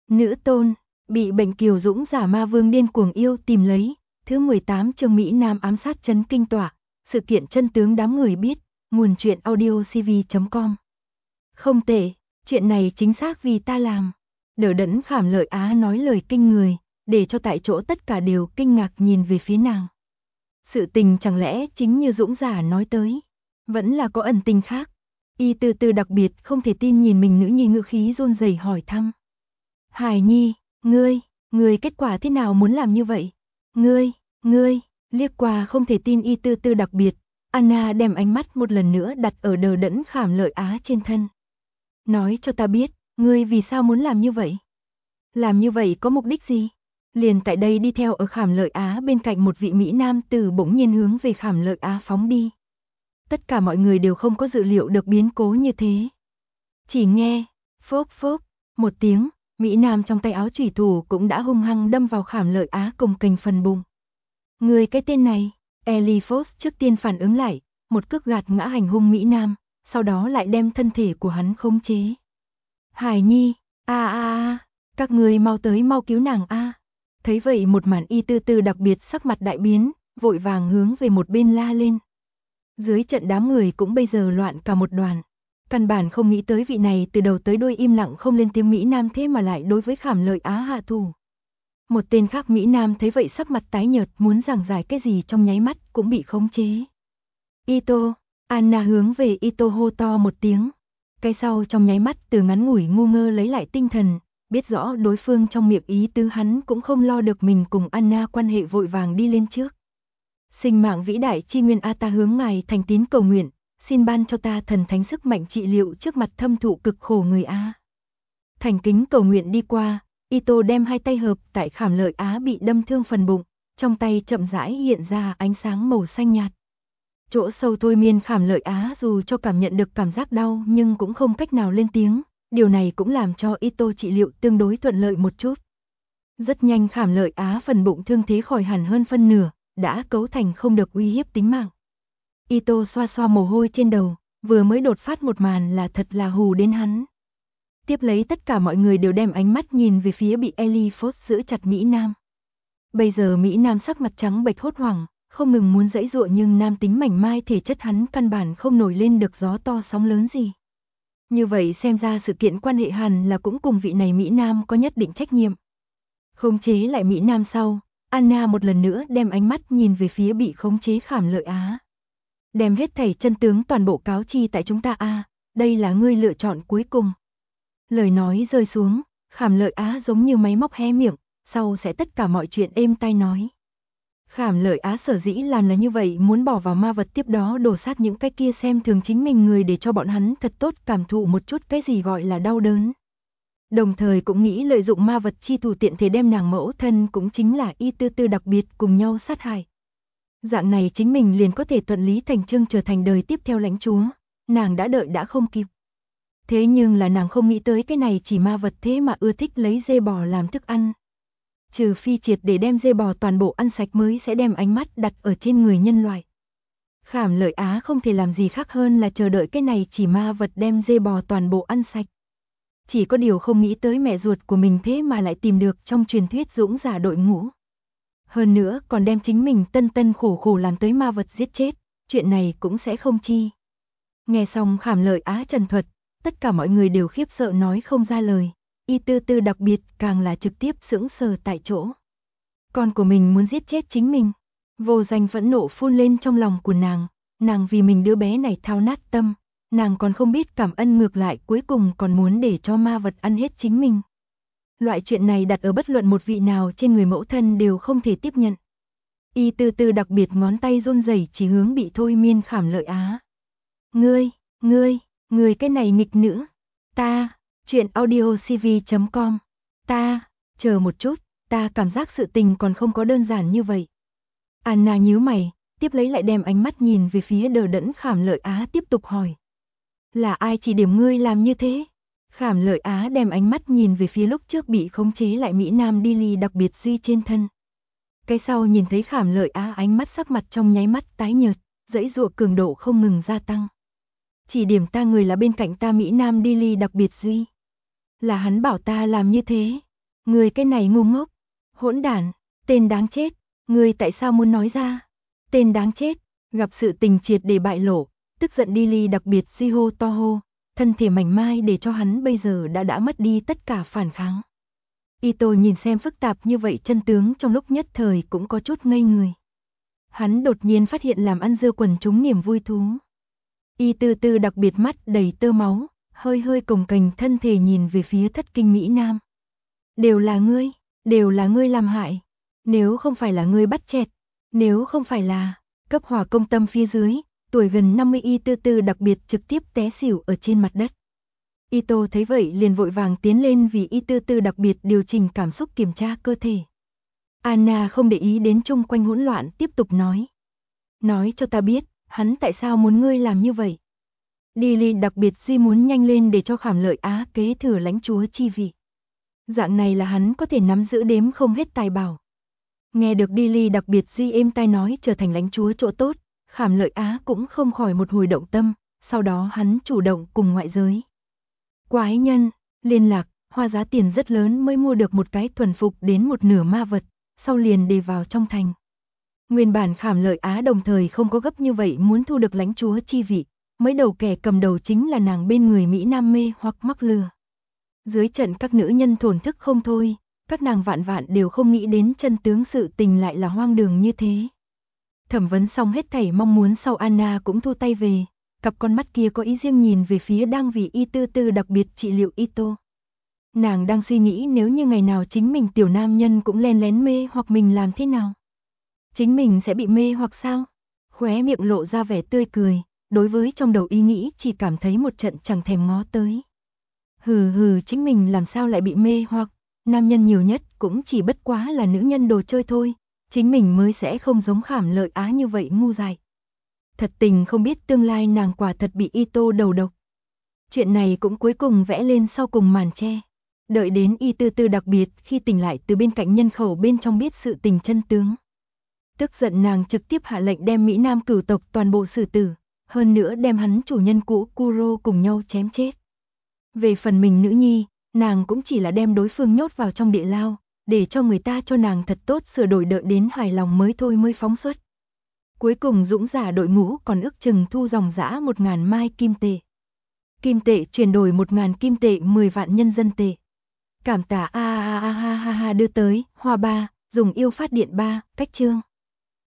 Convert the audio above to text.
Nữ tôn, bị bệnh kiều dũng giả ma vương điên cuồng yêu tìm lấy, thứ 18 chương Mỹ Nam ám sát chấn kinh tỏa, sự kiện chân tướng đám người biết, nguồn truyện audiocv.com. Không tệ, chuyện này chính xác vì ta làm. Đỡ đẫn Khảm Lợi Á nói lời kinh người, để cho tại chỗ tất cả đều kinh ngạc nhìn về phía nàng. Sự tình chẳng lẽ chính như dũng giả nói tới, vẫn là có ẩn tình khác. Y từ từ đặc biệt không thể tin nhìn mình nữ nhi ngữ khí run rẩy hỏi thăm. Hải Nhi, ngươi kết quả thế nào muốn làm như vậy? Ngươi, liếc qua không thể tin Y tư tư đặc biệt, Anna đem ánh mắt một lần nữa đặt ở Đờ đẫn Khảm Lợi Á trên thân. Nói cho ta biết, ngươi vì sao muốn làm như vậy? Làm như vậy có mục đích gì? Liền tại đây đi theo ở Khảm Lợi Á bên cạnh một vị Mỹ Nam tử bỗng nhiên hướng về Khảm Lợi Á phóng đi. Tất cả mọi người đều không có dự liệu được biến cố như thế. Chỉ nghe, phốc phốc, một tiếng, Mỹ Nam trong tay áo chủy thủ cũng đã hung hăng đâm vào Khảm Lợi Á cồng kềnh phần bụng. Người cái tên này, Eliphos trước tiên phản ứng lại, một cước gạt ngã hành hung Mỹ Nam, sau đó lại đem thân thể của hắn khống chế. Hải Nhi, các người mau tới mau cứu nàng a. Thấy vậy một màn Y tư tư đặc biệt sắc mặt đại biến, vội vàng hướng về một bên la lên. Dưới trận đám người cũng bây giờ loạn cả một đoàn. Căn bản không nghĩ tới vị này từ đầu tới đuôi im lặng không lên tiếng Mỹ Nam thế mà lại đối với Khảm Lợi Á hạ thủ. Một tên khác Mỹ Nam thấy vậy sắc mặt tái nhợt muốn giảng giải cái gì trong nháy mắt cũng bị khống chế. Ito, Anna hướng về Ito hô to một tiếng. Cái sau trong nháy mắt từ ngắn ngủi ngu ngơ lấy lại tinh thần, biết rõ đối phương trong miệng ý tứ hắn cũng không lo được mình cùng Anna quan hệ vội vàng đi lên trước. Sinh mạng vĩ đại chi nguyên a ta hướng ngài thành tín cầu nguyện, xin ban cho ta thần thánh sức mạnh trị liệu trước mặt thâm thụ cực khổ người a. Thành kính cầu nguyện đi qua, Ito đem hai tay hợp tại Khảm Lợi Á bị đâm thương phần bụng, trong tay chậm rãi hiện ra ánh sáng màu xanh nhạt. Chỗ sâu thôi miên Khảm Lợi Á dù cho cảm nhận được cảm giác đau nhưng cũng không cách nào lên tiếng, điều này cũng làm cho Ito trị liệu tương đối thuận lợi một chút. Rất nhanh Khảm Lợi Á phần bụng thương thế khỏi hẳn hơn phân nửa, đã cấu thành không được uy hiếp tính mạng. Ito xoa xoa mồ hôi trên đầu, vừa mới đột phát một màn là thật là hù đến hắn. Tiếp lấy tất cả mọi người đều đem ánh mắt nhìn về phía bị Eliphos giữ chặt Mỹ Nam. Bây giờ Mỹ Nam sắc mặt trắng bệch hốt hoảng, không ngừng muốn giãy giụa nhưng nam tính mảnh mai thể chất hắn căn bản không nổi lên được gió to sóng lớn gì. Như vậy xem ra sự kiện quan hệ hẳn là cũng cùng vị này Mỹ Nam có nhất định trách nhiệm. Khống chế lại Mỹ Nam sau, Anna một lần nữa đem ánh mắt nhìn về phía bị khống chế Khảm Lợi Á. Đem hết thảy chân tướng toàn bộ cáo chi tại chúng ta a, đây là ngươi lựa chọn cuối cùng. Lời nói rơi xuống, Khảm Lợi Á giống như máy móc hé miệng, sau sẽ tất cả mọi chuyện êm tai nói. Khảm Lợi Á sở dĩ làm là như vậy muốn bỏ vào ma vật tiếp đó đổ sát những cái kia xem thường chính mình người để cho bọn hắn thật tốt cảm thụ một chút cái gì gọi là đau đớn. Đồng thời cũng nghĩ lợi dụng ma vật chi thủ tiện thể đem nàng mẫu thân cũng chính là Y tư tư đặc biệt cùng nhau sát hại. Dạng này chính mình liền có thể thuận lý thành chương trở thành đời tiếp theo lãnh chúa, nàng đã đợi đã không kịp. Thế nhưng là nàng không nghĩ tới cái này chỉ ma vật thế mà ưa thích lấy dê bò làm thức ăn. Trừ phi triệt để đem dê bò toàn bộ ăn sạch mới sẽ đem ánh mắt đặt ở trên người nhân loại. Khảm Lợi Á không thể làm gì khác hơn là chờ đợi cái này chỉ ma vật đem dê bò toàn bộ ăn sạch. Chỉ có điều không nghĩ tới mẹ ruột của mình thế mà lại tìm được trong truyền thuyết dũng giả đội ngũ. Hơn nữa còn đem chính mình tân tân khổ khổ làm tới ma vật giết chết, chuyện này cũng sẽ không chi. Nghe xong Khảm Lợi Á trần thuật, tất cả mọi người đều khiếp sợ nói không ra lời, Y tư tư đặc biệt càng là trực tiếp sững sờ tại chỗ. Con của mình muốn giết chết chính mình, vô danh phẫn nộ phun lên trong lòng của nàng vì mình đứa bé này thao nát tâm, nàng còn không biết cảm ơn ngược lại cuối cùng còn muốn để cho ma vật ăn hết chính mình. Loại chuyện này đặt ở bất luận một vị nào trên người mẫu thân đều không thể tiếp nhận. Y tư tư đặc biệt ngón tay run rẩy chỉ hướng bị thôi miên Khảm Lợi Á. Ngươi cái này nghịch nữ. Ta, chuyện audiocv.com. Ta, chờ một chút, ta cảm giác sự tình còn không có đơn giản như vậy. Anna nhíu mày, tiếp lấy lại đem ánh mắt nhìn về phía Đờ đẫn Khảm Lợi Á tiếp tục hỏi. Là ai chỉ điểm ngươi làm như thế? Khảm Lợi Á đem ánh mắt nhìn về phía lúc trước bị khống chế lại Mỹ Nam Dilly đặc biệt duy trên thân. Cái sau nhìn thấy Khảm Lợi Á ánh mắt sắc mặt trong nháy mắt tái nhợt, giãy giụa cường độ không ngừng gia tăng. Chỉ điểm ta người là bên cạnh ta Mỹ Nam Dilly đặc biệt duy. Là hắn bảo ta làm như thế. Ngươi cái này ngu ngốc, hỗn đản, tên đáng chết, ngươi tại sao muốn nói ra? Tên đáng chết, gặp sự tình triệt để bại lộ, tức giận Dilly đặc biệt suy hô to hô, thân thể mảnh mai để cho hắn bây giờ đã mất đi tất cả phản kháng. Ito nhìn xem phức tạp như vậy chân tướng trong lúc nhất thời cũng có chút ngây người. Hắn đột nhiên phát hiện làm ăn dưa quần chúng niềm vui thú. Y từ từ đặc biệt mắt đầy tơ máu, hơi hơi cồng kềnh thân thể nhìn về phía thất kinh Mỹ Nam. Đều là ngươi làm hại. Nếu không phải là ngươi bắt chẹt, nếu không phải là cấp hỏa công tâm phía dưới, tuổi gần 50 Y từ từ đặc biệt trực tiếp té xỉu ở trên mặt đất. Ito thấy vậy liền vội vàng tiến lên vì Y từ từ đặc biệt điều chỉnh cảm xúc kiểm tra cơ thể. Anna không để ý đến chung quanh hỗn loạn tiếp tục nói. Nói cho ta biết, hắn tại sao muốn ngươi làm như vậy? Dilly đặc biệt duy muốn nhanh lên để cho Khảm Lợi Á kế thừa lãnh chúa chi vị. Dạng này là hắn có thể nắm giữ đếm không hết tài bảo. Nghe được Dilly đặc biệt duy êm tai nói trở thành lãnh chúa chỗ tốt, Khảm Lợi Á cũng không khỏi một hồi động tâm, sau đó hắn chủ động cùng ngoại giới. Quái nhân, liên lạc, hoa giá tiền rất lớn mới mua được một cái thuần phục đến một nửa ma vật, sau liền đề vào trong thành. Nguyên bản Khảm Lợi Á đồng thời không có gấp như vậy muốn thu được lãnh chúa chi vị, mấy đầu kẻ cầm đầu chính là nàng bên người Mỹ Nam mê hoặc mắc lừa. Dưới trận các nữ nhân thổn thức không thôi, các nàng vạn vạn đều không nghĩ đến chân tướng sự tình lại là hoang đường như thế. Thẩm vấn xong hết thảy mong muốn sau Anna cũng thu tay về, cặp con mắt kia có ý riêng nhìn về phía đang vì Y từ từ đặc biệt trị liệu Ito. Nàng đang suy nghĩ nếu như ngày nào chính mình tiểu nam nhân cũng len lén mê hoặc mình làm thế nào? Chính mình sẽ bị mê hoặc sao? Khóe miệng lộ ra vẻ tươi cười, đối với trong đầu ý nghĩ chỉ cảm thấy một trận chẳng thèm ngó tới. Hừ chính mình làm sao lại bị mê hoặc, nam nhân nhiều nhất cũng chỉ bất quá là nữ nhân đồ chơi thôi, chính mình mới sẽ không giống Khảm Lợi Á như vậy ngu dại. Thật tình không biết tương lai nàng quả thật bị Ito đầu độc. Chuyện này cũng cuối cùng vẽ lên sau cùng màn che. Đợi đến Y từ từ đặc biệt khi tỉnh lại từ bên cạnh nhân khẩu bên trong biết sự tình chân tướng. Tức giận nàng trực tiếp hạ lệnh đem Mỹ Nam cửu tộc toàn bộ xử tử, hơn nữa đem hắn chủ nhân cũ Kuro cùng nhau chém chết. Về phần mình nữ nhi, nàng cũng chỉ là đem đối phương nhốt vào trong địa lao, để cho người ta cho nàng thật tốt sửa đổi đợi đến hài lòng mới thôi mới phóng xuất. Cuối cùng dũng giả đội ngũ còn ước chừng thu dòng dã 1.000 mai kim tệ. Kim tệ chuyển đổi 1.000 kim tệ 10 vạn nhân dân tệ. Cảm tạ ha ha ha đưa tới, hoa 3, dùng yêu phát điện 3, cách chương.